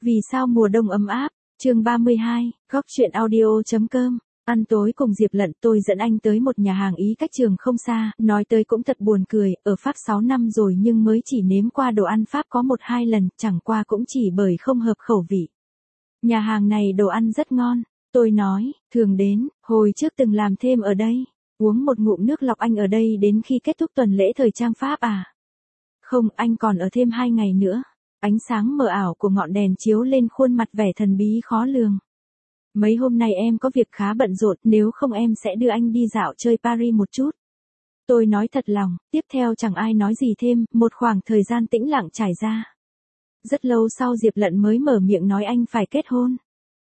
Vì sao mùa đông ấm áp? Chương 32, góc truyện audio.com. Ăn tối cùng Diệp Lận, tôi dẫn anh tới một nhà hàng Ý cách trường không xa, nói tới cũng thật buồn cười, ở Pháp 6 năm rồi nhưng mới chỉ nếm qua đồ ăn Pháp có 1-2 lần, chẳng qua cũng chỉ bởi không hợp khẩu vị. Nhà hàng này đồ ăn rất ngon, tôi nói, thường đến, hồi trước từng làm thêm ở đây. Uống một ngụm nước lọc, anh ở đây đến khi kết thúc tuần lễ thời trang Pháp à? Không, anh còn ở thêm 2 ngày nữa. Ánh sáng mờ ảo của ngọn đèn chiếu lên khuôn mặt vẻ thần bí khó lường. Mấy hôm nay em có việc khá bận rộn, nếu không em sẽ đưa anh đi dạo chơi Paris một chút. Tôi nói thật lòng, tiếp theo chẳng ai nói gì thêm, một khoảng thời gian tĩnh lặng trải ra. Rất lâu sau Diệp Lận mới mở miệng nói anh phải kết hôn.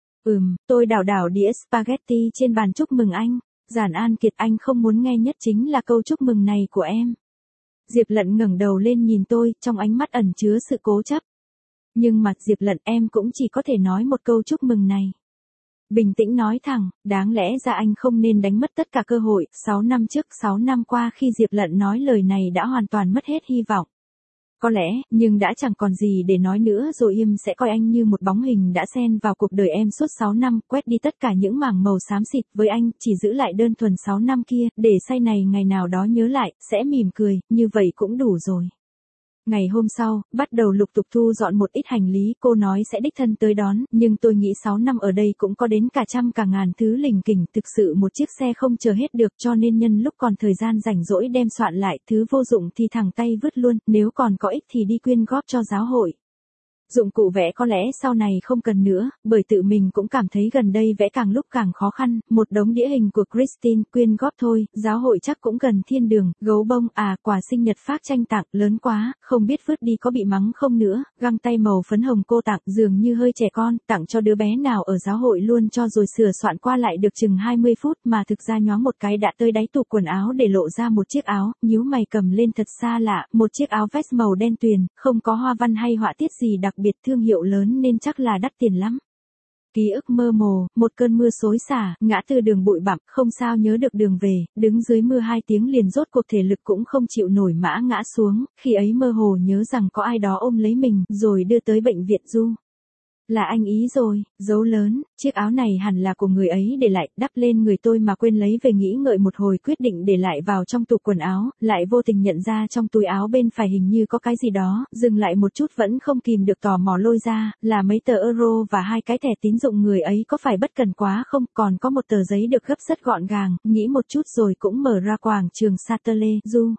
Tôi đảo đĩa spaghetti trên bàn chúc mừng anh. Giản An Kiệt, anh không muốn nghe nhất chính là câu chúc mừng này của em. Diệp Lận ngẩng đầu lên nhìn tôi, trong ánh mắt ẩn chứa sự cố chấp. Nhưng mà Diệp Lận, em cũng chỉ có thể nói một câu chúc mừng này. Bình tĩnh nói thẳng, đáng lẽ ra anh không nên đánh mất tất cả cơ hội. 6 năm trước, 6 năm qua khi Diệp Lận nói lời này đã hoàn toàn mất hết hy vọng. Có lẽ, nhưng đã chẳng còn gì để nói nữa rồi, im sẽ coi anh như một bóng hình đã xen vào cuộc đời em suốt 6 năm, quét đi tất cả những mảng màu xám xịt, với anh, chỉ giữ lại đơn thuần 6 năm kia, để sau này ngày nào đó nhớ lại, sẽ mỉm cười, như vậy cũng đủ rồi. Ngày hôm sau, bắt đầu lục tục thu dọn một ít hành lý, cô nói sẽ đích thân tới đón, nhưng tôi nghĩ 6 năm ở đây cũng có đến cả trăm cả ngàn thứ lỉnh kỉnh, thực sự một chiếc xe không chờ hết được, cho nên nhân lúc còn thời gian rảnh rỗi đem soạn lại, thứ vô dụng thì thẳng tay vứt luôn, nếu còn có ích thì đi quyên góp cho giáo hội. Dụng cụ vẽ có lẽ sau này không cần nữa, bởi tự mình cũng cảm thấy gần đây vẽ càng lúc càng khó khăn, một đống đĩa hình của Christine, quyên góp thôi, giáo hội chắc cũng gần thiên đường, gấu bông, quà sinh nhật Phác Tranh tặng, lớn quá, không biết vứt đi có bị mắng không nữa, găng tay màu phấn hồng cô tặng, dường như hơi trẻ con, tặng cho đứa bé nào ở giáo hội luôn cho rồi sửa soạn qua lại được chừng 20 phút mà thực ra nhoáng một cái đã tới đáy tủ quần áo để lộ ra một chiếc áo, nhíu mày cầm lên thật xa lạ, một chiếc áo vest màu đen tuyền, không có hoa văn hay họa tiết gì đặc biệt, thương hiệu lớn nên chắc là đắt tiền lắm. Ký ức mơ hồ, một cơn mưa xối xả, ngã tư đường bụi bặm, không sao nhớ được đường về, đứng dưới mưa 2 tiếng liền rốt cuộc thể lực cũng không chịu nổi mã ngã xuống, khi ấy mơ hồ nhớ rằng có ai đó ôm lấy mình, rồi đưa tới bệnh viện du. Là anh Ý rồi, dấu lớn, chiếc áo này hẳn là của người ấy để lại, đắp lên người tôi mà quên lấy về, nghĩ ngợi một hồi quyết định để lại vào trong tủ quần áo, lại vô tình nhận ra trong túi áo bên phải hình như có cái gì đó, dừng lại một chút vẫn không kìm được tò mò lôi ra, là mấy tờ euro và 2 cái thẻ tín dụng, người ấy có phải bất cần quá không, còn có một tờ giấy được gấp rất gọn gàng, nghĩ một chút rồi cũng mở ra quảng trường Châtelet, du.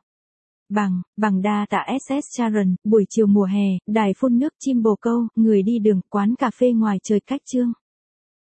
Bằng đa tạ SS Sharon, buổi chiều mùa hè, đài phun nước, chim bồ câu, người đi đường, quán cà phê ngoài trời cách trương.